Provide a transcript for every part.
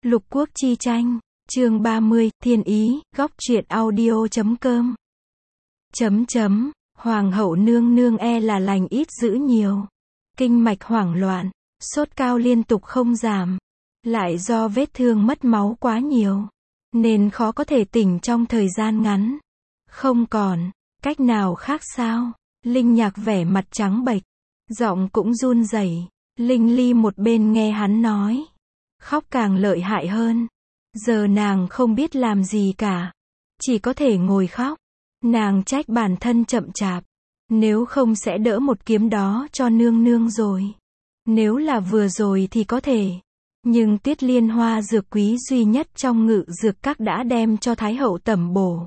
Lục Quốc chi tranh, chương 30, Thiên Ý, góc truyện audio.com. Hoàng hậu nương nương e là lành ít dữ nhiều. Kinh mạch hoảng loạn, sốt cao liên tục không giảm. Lại do vết thương mất máu quá nhiều, nên khó có thể tỉnh trong thời gian ngắn. Không còn cách nào khác sao? Linh Nhạc vẻ mặt trắng bệch, giọng cũng run rẩy. Linh Ly một bên nghe hắn nói, khóc càng lợi hại hơn. Giờ nàng không biết làm gì cả, chỉ có thể ngồi khóc. Nàng trách bản thân chậm chạp, nếu không sẽ đỡ một kiếm đó cho nương nương rồi. Nếu là vừa rồi thì có thể, nhưng Tuyết Liên Hoa dược quý duy nhất trong Ngự Dược Các đã đem cho Thái hậu tẩm bổ.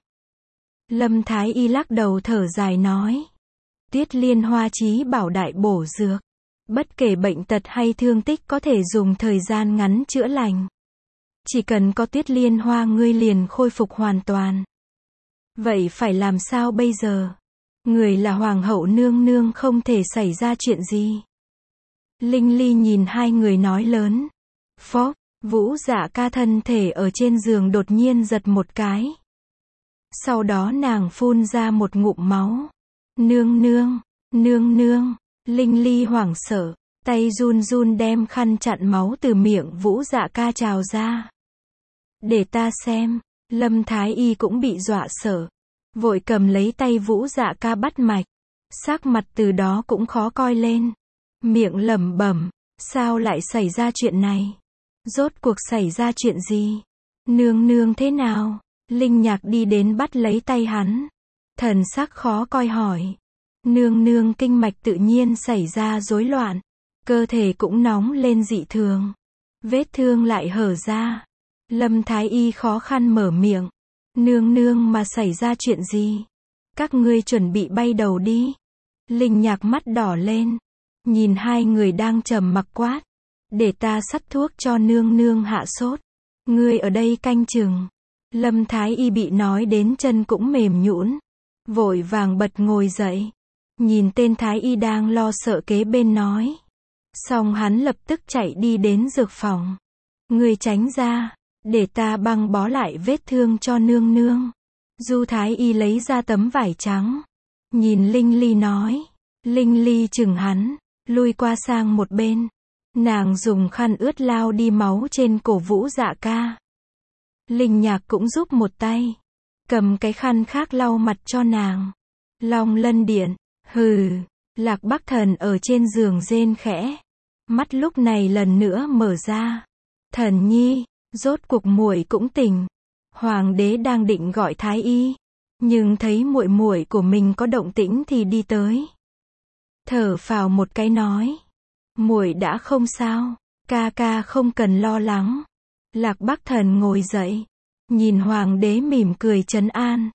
Lâm Thái Y lắc đầu thở dài nói, Tuyết Liên Hoa chí bảo đại bổ dược, bất kể bệnh tật hay thương tích có thể dùng thời gian ngắn chữa lành. Chỉ cần có Tuyết Liên Hoa ngươi liền khôi phục hoàn toàn. Vậy phải làm sao bây giờ? Người là hoàng hậu nương nương, không thể xảy ra chuyện gì. Linh Ly nhìn hai người nói lớn. Phốc, Vũ Dạ Ca thân thể ở trên giường đột nhiên giật một cái. Sau đó nàng phun ra một ngụm máu. Nương nương, Linh Ly hoảng sợ, tay run run đem khăn chặn máu từ miệng Vũ Dạ Ca trào ra. Để ta xem. Lâm Thái Y cũng bị dọa sợ, vội cầm lấy tay Vũ Dạ Ca bắt mạch. Sắc mặt từ đó cũng khó coi lên, miệng lẩm bẩm, sao lại xảy ra chuyện này? Rốt cuộc xảy ra chuyện gì? Nương thế nào? Linh Nhạc đi đến bắt lấy tay hắn, thần sắc khó coi hỏi. Nương kinh mạch tự nhiên xảy ra rối loạn, cơ thể cũng nóng lên dị thường, vết thương lại hở ra. Lâm Thái Y khó khăn mở miệng. Nương mà xảy ra chuyện gì? Các ngươi chuẩn bị bay đầu đi. Linh Nhạc mắt đỏ lên, nhìn hai người đang trầm mặc quát. Để ta sắt thuốc cho nương hạ sốt. Ngươi ở đây canh chừng. Lâm Thái Y bị nói đến chân cũng mềm nhũn, vội vàng bật ngồi dậy. Nhìn tên Thái Y đang lo sợ kế bên nói. Xong hắn lập tức chạy đi đến dược phòng. Ngươi tránh ra, để ta băng bó lại vết thương cho nương. Du Thái Y lấy ra tấm vải trắng, nhìn Linh Ly nói. Linh Ly chừng hắn, lui qua sang một bên. Nàng dùng khăn ướt lau đi máu trên cổ Vũ Dạ Ca. Linh Nhạc cũng giúp một tay, cầm cái khăn khác lau mặt cho nàng. Long Lân Điện, hừ. Lạc Bắc Thần ở trên giường rên khẽ, mắt lúc này lần nữa mở ra. Thần nhi, rốt cuộc muội cũng tỉnh. Hoàng đế đang định gọi Thái Y, nhưng thấy muội của mình có động tĩnh thì đi tới. Thở phào một cái nói, muội đã không sao, ca không cần lo lắng. Lạc Bắc Thần ngồi dậy, nhìn hoàng đế mỉm cười trấn an.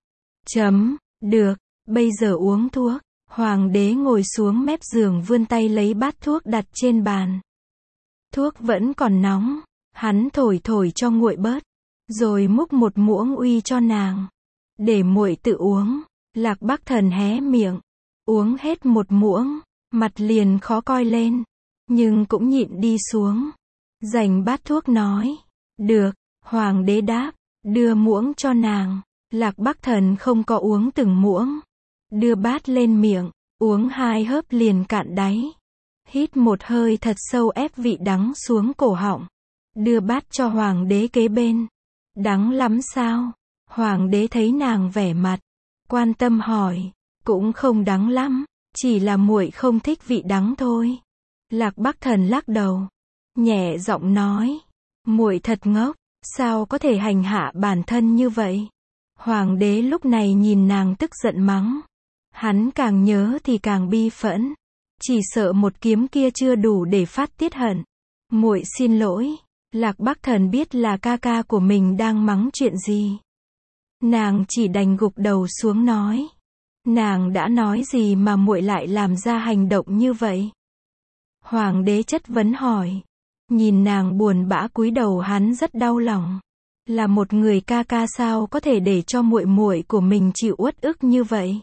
Được, bây giờ uống thuốc. Hoàng đế ngồi xuống mép giường vươn tay lấy bát thuốc đặt trên bàn. Thuốc vẫn còn nóng, hắn thổi cho nguội bớt, rồi múc một muỗng uy cho nàng. Để muội tự uống. Lạc Bắc Thần hé miệng, uống hết một muỗng, mặt liền khó coi lên, nhưng cũng nhịn đi xuống. Giành bát thuốc nói, được. Hoàng đế đáp, đưa muỗng cho nàng. Lạc Bắc Thần không có uống từng muỗng, đưa bát lên miệng, uống 2 hớp liền cạn đáy. Hít một hơi thật sâu ép vị đắng xuống cổ họng, đưa bát cho hoàng đế kế bên. Đắng lắm sao? Hoàng đế thấy nàng vẻ mặt quan tâm hỏi, cũng không đắng lắm, chỉ là muội không thích vị đắng thôi. Lạc Bắc Thần lắc đầu, nhẹ giọng nói, muội thật ngốc, sao có thể hành hạ bản thân như vậy? Hoàng đế lúc này nhìn nàng tức giận mắng. Hắn càng nhớ thì càng bi phẫn, chỉ sợ một kiếm kia chưa đủ để phát tiết hận. Muội xin lỗi. Lạc Bắc Thần biết là ca của mình đang mắng chuyện gì, nàng chỉ đành gục đầu xuống nói, nàng đã nói gì mà muội lại làm ra hành động như vậy? Hoàng đế chất vấn hỏi. Nhìn nàng buồn bã cúi đầu hắn rất đau lòng. Là một người ca sao có thể để cho muội của mình chịu uất ức như vậy?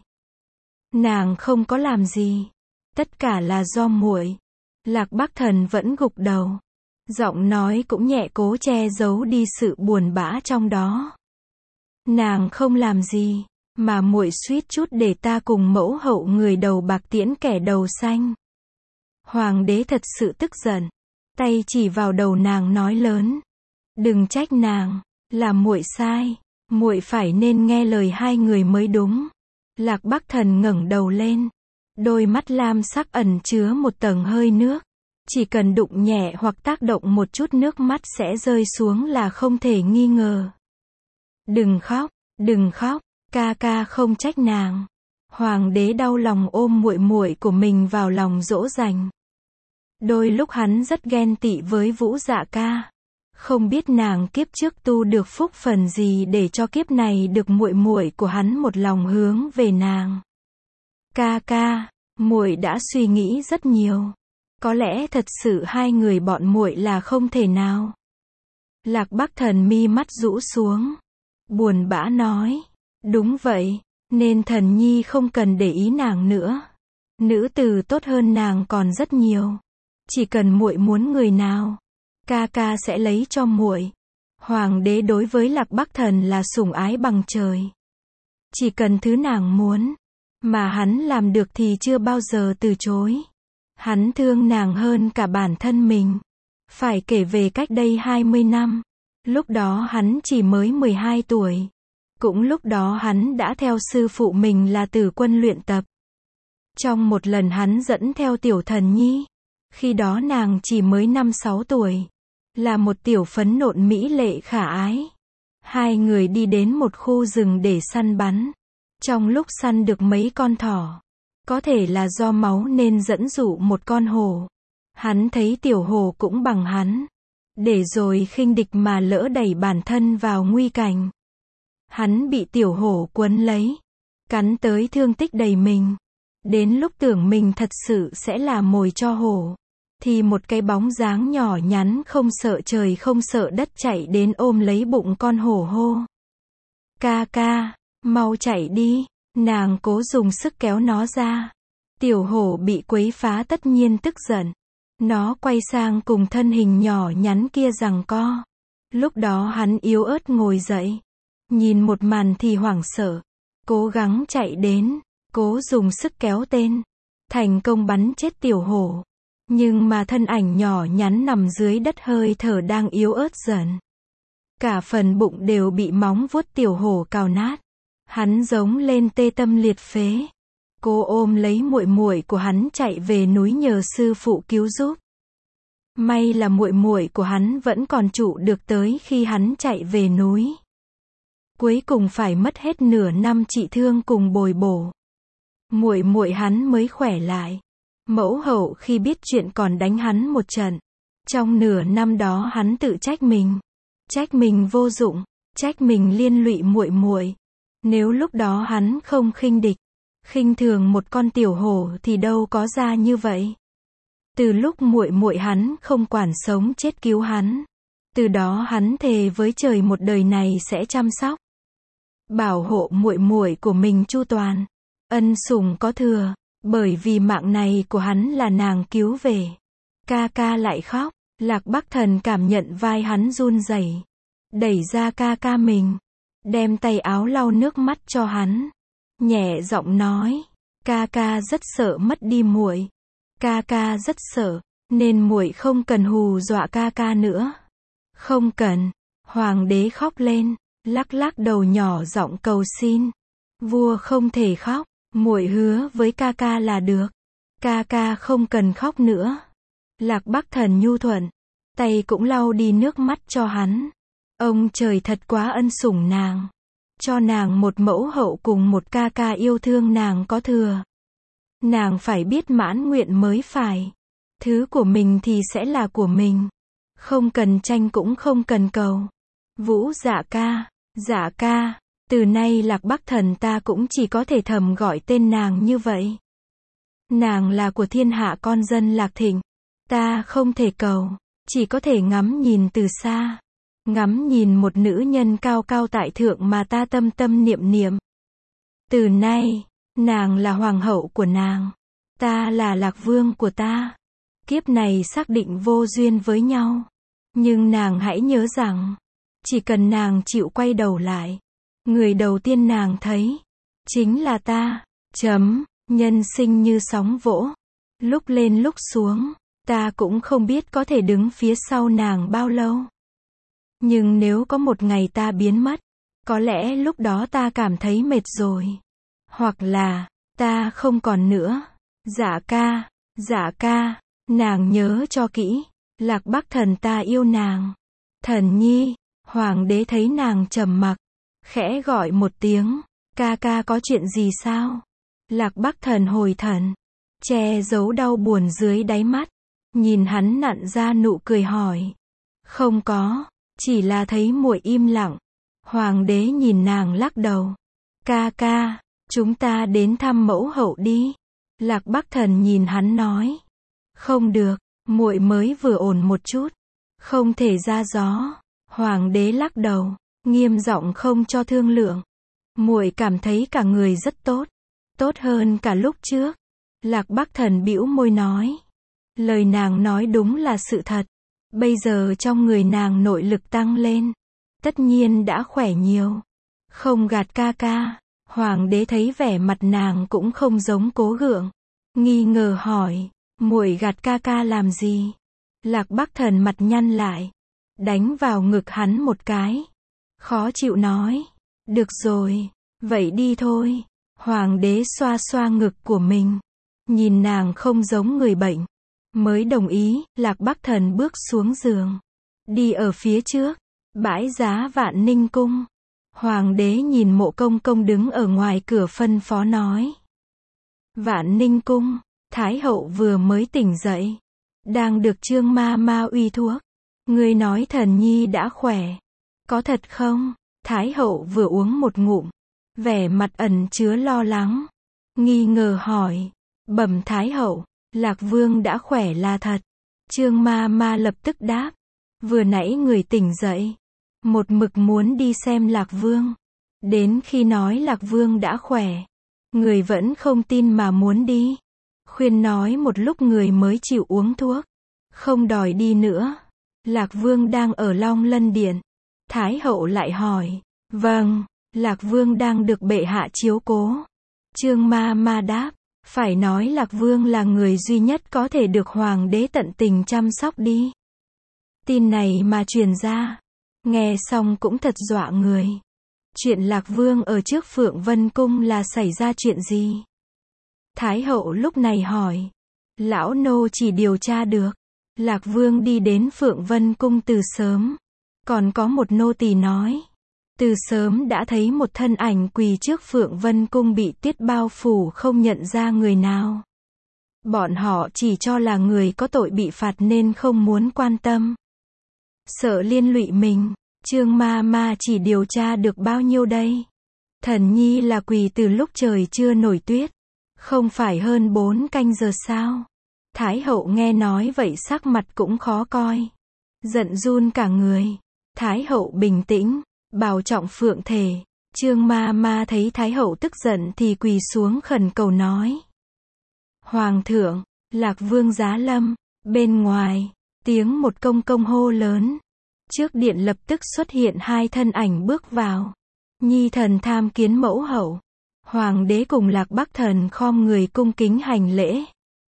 Nàng không có làm gì, tất cả là do muội. Lạc Bắc Thần vẫn gục đầu. Giọng nói cũng nhẹ, cố che giấu đi sự buồn bã trong đó. Nàng không làm gì, mà muội suýt chút để ta cùng mẫu hậu người đầu bạc tiễn kẻ đầu xanh. Hoàng đế thật sự tức giận, tay chỉ vào đầu nàng nói lớn. Đừng trách nàng, là muội sai, muội phải nên nghe lời hai người mới đúng. Lạc Bắc Thần ngẩng đầu lên, đôi mắt lam sắc ẩn chứa một tầng hơi nước. Chỉ cần đụng nhẹ hoặc tác động một chút nước mắt sẽ rơi xuống là không thể nghi ngờ. Đừng khóc, ca ca không trách nàng. Hoàng đế đau lòng ôm muội muội của mình vào lòng dỗ dành. Đôi lúc hắn rất ghen tị với Vũ Dạ ca. Không biết nàng kiếp trước tu được phúc phần gì để cho kiếp này được muội muội của hắn một lòng hướng về nàng. Ca ca, muội đã suy nghĩ rất nhiều. Có lẽ thật sự hai người bọn muội là không thể nào. Lạc Bắc Thần mi mắt rũ xuống, buồn bã nói, đúng vậy, nên thần nhi không cần để ý nàng nữa. Nữ tử tốt hơn nàng còn rất nhiều. Chỉ cần muội muốn người nào, ca ca sẽ lấy cho muội. Hoàng đế đối với Lạc Bắc Thần là sủng ái bằng trời. Chỉ cần thứ nàng muốn, mà hắn làm được thì chưa bao giờ từ chối. Hắn thương nàng hơn cả bản thân mình. Phải kể về cách đây 20 năm. Lúc đó hắn chỉ mới 12 tuổi. Cũng lúc đó hắn đã theo sư phụ mình là Tử Quân luyện tập. Trong một lần hắn dẫn theo Tiểu Thần Nhi. Khi đó nàng chỉ mới 5-6 tuổi. Là một tiểu phấn nộn mỹ lệ khả ái. Hai người đi đến một khu rừng để săn bắn. Trong lúc săn được mấy con thỏ. Có thể là do máu nên dẫn dụ một con hổ. Hắn thấy tiểu hổ cũng bằng hắn. Để rồi khinh địch mà lỡ đẩy bản thân vào nguy cảnh. Hắn bị tiểu hổ quấn lấy. Cắn tới thương tích đầy mình. Đến lúc tưởng mình thật sự sẽ là mồi cho hổ. Thì một cái bóng dáng nhỏ nhắn không sợ trời không sợ đất chạy đến ôm lấy bụng con hổ hô. Ca ca, mau chạy đi. Nàng cố dùng sức kéo nó ra. Tiểu hổ bị quấy phá tất nhiên tức giận. Nó quay sang cùng thân hình nhỏ nhắn kia giằng co. Lúc đó hắn yếu ớt ngồi dậy. Nhìn một màn thì hoảng sợ. Cố gắng chạy đến. Cố dùng sức kéo tên. Thành công bắn chết tiểu hổ. Nhưng mà thân ảnh nhỏ nhắn nằm dưới đất hơi thở đang yếu ớt dần. Cả phần bụng đều bị móng vuốt tiểu hổ cào nát. Hắn giống lên tê tâm liệt phế. Cô ôm lấy muội muội của hắn chạy về núi nhờ sư phụ cứu giúp. May là muội muội của hắn vẫn còn trụ được tới khi hắn chạy về núi. Cuối cùng phải mất hết nửa năm trị thương cùng bồi bổ. Muội muội hắn mới khỏe lại. Mẫu hậu khi biết chuyện còn đánh hắn một trận. Trong nửa năm đó hắn tự trách mình. Trách mình vô dụng, trách mình liên lụy muội muội. Nếu lúc đó hắn không khinh địch, khinh thường một con tiểu hổ thì đâu có ra như vậy. Từ lúc muội muội hắn không quản sống chết cứu hắn. Từ đó hắn thề với trời một đời này sẽ chăm sóc, bảo hộ muội muội của mình chu toàn. Ân sủng có thừa, bởi vì mạng này của hắn là nàng cứu về. Ca ca lại khóc, Lạc Bắc Thần cảm nhận vai hắn run rẩy, đẩy ra ca ca mình, đem tay áo lau nước mắt cho hắn, nhẹ giọng nói, ca ca rất sợ mất đi muội. Ca ca rất sợ, nên muội không cần hù dọa ca ca nữa. Không cần. Hoàng đế khóc lên, lắc lắc đầu nhỏ giọng cầu xin. Vua không thể khóc, muội hứa với ca ca là được. Ca ca không cần khóc nữa. Lạc Bắc Thần nhu thuận, tay cũng lau đi nước mắt cho hắn. Ông trời thật quá ân sủng nàng, cho nàng một mẫu hậu cùng một ca ca yêu thương nàng có thừa. Nàng phải biết mãn nguyện mới phải. Thứ của mình thì sẽ là của mình. Không cần tranh cũng không cần cầu. Vũ dạ ca, từ nay Lạc Bắc Thần ta cũng chỉ có thể thầm gọi tên nàng như vậy. Nàng là của thiên hạ con dân Lạc Thịnh. Ta không thể cầu, chỉ có thể ngắm nhìn từ xa. Ngắm nhìn một nữ nhân cao cao tại thượng mà ta tâm tâm niệm niệm. Từ nay, nàng là hoàng hậu của nàng. Ta là Lạc Vương của ta. Kiếp này xác định vô duyên với nhau. Nhưng nàng hãy nhớ rằng, chỉ cần nàng chịu quay đầu lại, người đầu tiên nàng thấy, chính là ta. Nhân sinh như sóng vỗ, lúc lên lúc xuống, ta cũng không biết có thể đứng phía sau nàng bao lâu. Nhưng nếu có một ngày ta biến mất, có lẽ lúc đó ta cảm thấy mệt rồi. Hoặc là, ta không còn nữa. Dạ ca, nàng nhớ cho kỹ, Lạc Bắc Thần ta yêu nàng. Thần nhi, hoàng đế thấy nàng trầm mặc, khẽ gọi một tiếng, ca ca có chuyện gì sao? Lạc Bắc Thần hồi thần, che giấu đau buồn dưới đáy mắt, nhìn hắn nặn ra nụ cười hỏi. Không có, chỉ là thấy muội im lặng. Hoàng đế nhìn nàng lắc đầu. Ca ca, chúng ta đến thăm mẫu hậu đi. Lạc Bắc Thần nhìn hắn nói. Không được, muội mới vừa ổn một chút, không thể ra gió. Hoàng đế lắc đầu, nghiêm giọng không cho thương lượng. Muội cảm thấy cả người rất tốt, tốt hơn cả lúc trước. Lạc Bắc Thần bĩu môi nói. Lời nàng nói đúng là sự thật. Bây giờ trong người nàng nội lực tăng lên, tất nhiên đã khỏe nhiều. Không gạt ca ca. Hoàng đế thấy vẻ mặt nàng cũng không giống cố gượng, nghi ngờ hỏi, muội gạt ca ca làm gì? Lạc Bắc Thần mặt nhăn lại, đánh vào ngực hắn một cái, khó chịu nói, được rồi, vậy đi thôi. Hoàng đế xoa xoa ngực của mình, nhìn nàng không giống người bệnh, mới đồng ý. Lạc Bắc Thần bước xuống giường, đi ở phía trước, bãi giá Vạn Ninh cung. Hoàng đế nhìn Mộ Công Công đứng ở ngoài cửa phân phó nói. Vạn Ninh cung, Thái hậu vừa mới tỉnh dậy, đang được Trương ma ma uy thuốc. Ngươi nói thần nhi đã khỏe, có thật không? Thái hậu vừa uống một ngụm, vẻ mặt ẩn chứa lo lắng, nghi ngờ hỏi. Bẩm Thái hậu, Lạc Vương đã khỏe là thật. Trương ma ma lập tức đáp. Vừa nãy người tỉnh dậy, một mực muốn đi xem Lạc Vương. Đến khi nói Lạc Vương đã khỏe, người vẫn không tin mà muốn đi. Khuyên nói một lúc người mới chịu uống thuốc, không đòi đi nữa. Lạc Vương đang ở Long Lân Điện. Thái hậu lại hỏi. Vâng, Lạc Vương đang được bệ hạ chiếu cố. Trương ma ma đáp. Phải nói Lạc Vương là người duy nhất có thể được hoàng đế tận tình chăm sóc đi. Tin này mà truyền ra, nghe xong cũng thật dọa người. Chuyện Lạc Vương ở trước Phượng Vân Cung là xảy ra chuyện gì? Thái hậu lúc này hỏi. Lão nô chỉ điều tra được, Lạc Vương đi đến Phượng Vân Cung từ sớm. Còn có một nô tỳ nói, từ sớm đã thấy một thân ảnh quỳ trước Phượng Vân Cung bị tuyết bao phủ không nhận ra người nào. Bọn họ chỉ cho là người có tội bị phạt nên không muốn quan tâm. Sợ liên lụy mình, Trương ma ma chỉ điều tra được bao nhiêu đây? Thần nhi là quỳ từ lúc trời chưa nổi tuyết, không phải hơn 4 canh giờ sao? Thái hậu nghe nói vậy sắc mặt cũng khó coi, giận run cả người. Thái hậu bình tĩnh, bảo trọng phượng thể. Trương ma ma thấy Thái hậu tức giận thì quỳ xuống khẩn cầu nói. Hoàng thượng, Lạc Vương giá lâm. Bên ngoài, tiếng một công công hô lớn. Trước điện lập tức xuất hiện hai thân ảnh bước vào. Nhi thần tham kiến mẫu hậu. Hoàng đế cùng Lạc Bắc Thần khom người cung kính hành lễ.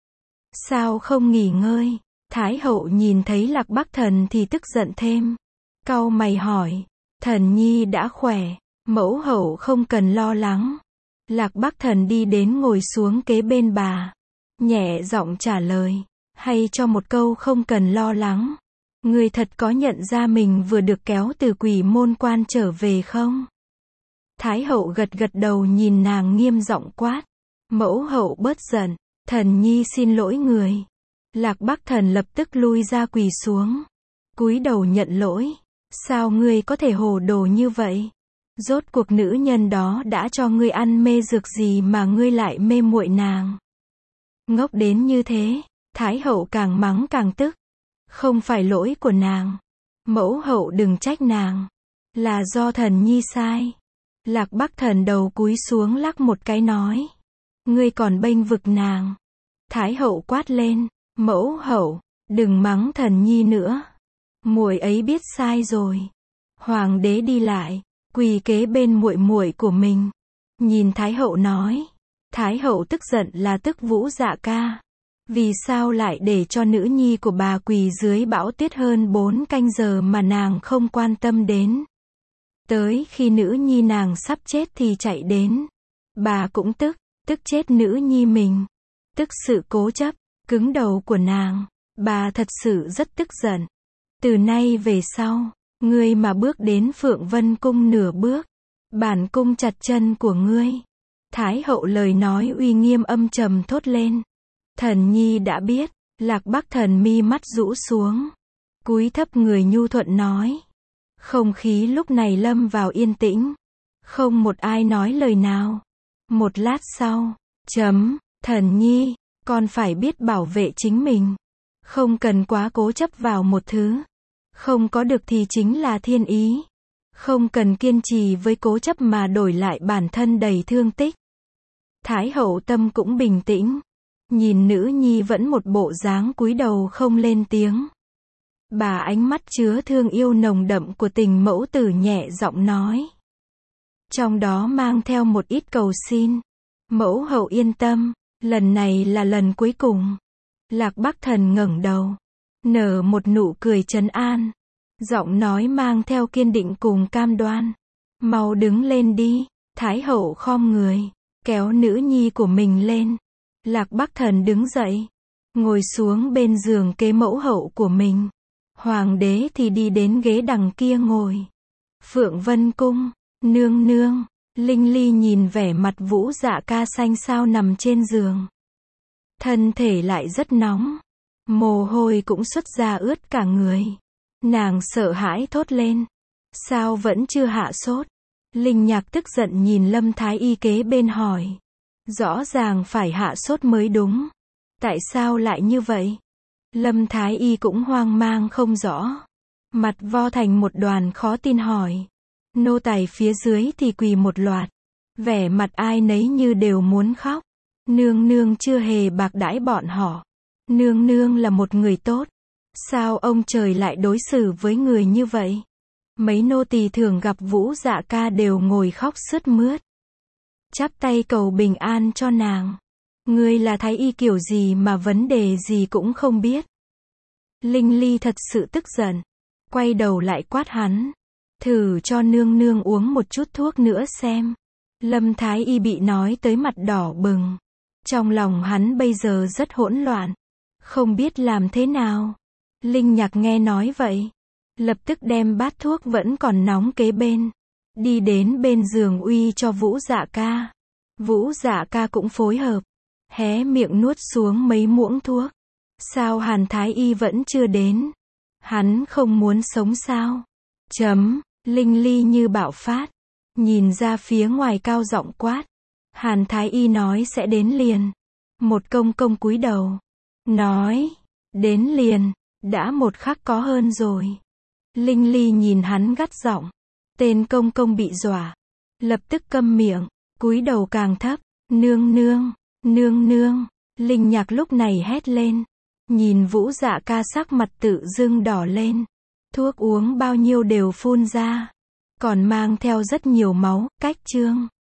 Sao không nghỉ ngơi? Thái hậu nhìn thấy Lạc Bắc Thần thì tức giận thêm. Cau mày hỏi. Thần nhi đã khỏe, mẫu hậu không cần lo lắng. Lạc Bắc Thần đi đến ngồi xuống kế bên bà, nhẹ giọng trả lời. Hay cho một câu không cần lo lắng. Người thật có nhận ra mình vừa được kéo từ Quỷ Môn Quan trở về không? Thái hậu gật gật đầu nhìn nàng nghiêm giọng quát. Mẫu hậu bớt giận, thần nhi xin lỗi người. Lạc Bắc Thần lập tức lui ra quỳ xuống, cúi đầu nhận lỗi. Sao ngươi có thể hồ đồ như vậy? Rốt cuộc nữ nhân đó đã cho ngươi ăn mê dược gì mà ngươi lại mê muội nàng? Ngốc đến như thế. Thái hậu càng mắng càng tức. Không phải lỗi của nàng. Mẫu hậu đừng trách nàng. Là do thần nhi sai. Lạc Bắc Thần đầu cúi xuống lắc một cái nói. Ngươi còn bênh vực nàng. Thái hậu quát lên. Mẫu hậu, đừng mắng thần nhi nữa. Muội ấy biết sai rồi. Hoàng đế đi lại, quỳ kế bên muội muội của mình. Nhìn Thái hậu nói. Thái hậu tức giận là tức Vũ Dạ Ca. Vì sao lại để cho nữ nhi của bà quỳ dưới bão tuyết hơn 4 canh giờ mà nàng không quan tâm đến. Tới khi nữ nhi nàng sắp chết thì chạy đến. Bà cũng tức chết nữ nhi mình. Tức sự cố chấp, cứng đầu của nàng. Bà thật sự rất tức giận. Từ nay về sau, ngươi mà bước đến Phượng Vân Cung nửa bước, bản cung chặt chân của ngươi. Thái hậu lời nói uy nghiêm âm trầm thốt lên. Thần nhi đã biết. Lạc Bắc Thần mi mắt rũ xuống, cúi thấp người nhu thuận nói. Không khí lúc này lâm vào yên tĩnh. Không một ai nói lời nào. Một lát sau, thần nhi, con phải biết bảo vệ chính mình. Không cần quá cố chấp vào một thứ. Không có được thì chính là thiên ý. Không cần kiên trì với cố chấp mà đổi lại bản thân đầy thương tích. Thái hậu tâm cũng bình tĩnh. Nhìn nữ nhi vẫn một bộ dáng cúi đầu không lên tiếng. Bà ánh mắt chứa thương yêu nồng đậm của tình mẫu tử nhẹ giọng nói. Trong đó mang theo một ít cầu xin. Mẫu hậu yên tâm, lần này là lần cuối cùng. Lạc Bắc Thần ngẩng đầu, nở một nụ cười trấn an. Giọng nói mang theo kiên định cùng cam đoan. Mau đứng lên đi. Thái hậu khom người, kéo nữ nhi của mình lên. Lạc Bắc Thần đứng dậy, ngồi xuống bên giường kế mẫu hậu của mình. Hoàng đế thì đi đến ghế đằng kia ngồi. Phượng Vân Cung, nương nương. Linh Ly nhìn vẻ mặt Vũ Dạ Ca xanh xao nằm trên giường. Thân thể lại rất nóng. Mồ hôi cũng xuất ra ướt cả người. Nàng sợ hãi thốt lên. Sao vẫn chưa hạ sốt? Linh Nhạc tức giận nhìn Lâm Thái Y kế bên hỏi. Rõ ràng phải hạ sốt mới đúng. Tại sao lại như vậy? Lâm Thái Y cũng hoang mang không rõ. Mặt vo thành một đoàn khó tin hỏi. Nô tài phía dưới thì quỳ một loạt. Vẻ mặt ai nấy như đều muốn khóc. Nương nương chưa hề bạc đãi bọn họ. Nương nương là một người tốt. Sao ông trời lại đối xử với người như vậy? Mấy nô tỳ thường gặp Vũ Dạ Ca đều ngồi khóc sướt mướt. Chắp tay cầu bình an cho nàng. Ngươi là thái y kiểu gì mà vấn đề gì cũng không biết. Linh Ly thật sự tức giận. Quay đầu lại quát hắn. Thử cho nương nương uống một chút thuốc nữa xem. Lâm Thái Y bị nói tới mặt đỏ bừng. Trong lòng hắn bây giờ rất hỗn loạn. Không biết làm thế nào. Linh Nhạc nghe nói vậy. Lập tức đem bát thuốc vẫn còn nóng kế bên. Đi đến bên giường uy cho Vũ Dạ Ca. Vũ Dạ Ca cũng phối hợp. Hé miệng nuốt xuống mấy muỗng thuốc. Sao Hàn Thái Y vẫn chưa đến? Hắn không muốn sống sao? Linh Ly như bạo phát. Nhìn ra phía ngoài cao giọng quát. Hàn Thái Y nói sẽ đến liền. Một công công cúi đầu. Nói. Đến liền. Đã một khắc có hơn rồi. Linh Ly nhìn hắn gắt giọng. Tên công công bị dọa. Lập tức câm miệng. Cúi đầu càng thấp. Nương nương. Nương nương. Linh Nhạc lúc này hét lên. Nhìn Vũ Dạ Ca sắc mặt tự dưng đỏ lên. Thuốc uống bao nhiêu đều phun ra. Còn mang theo rất nhiều máu, cách chương.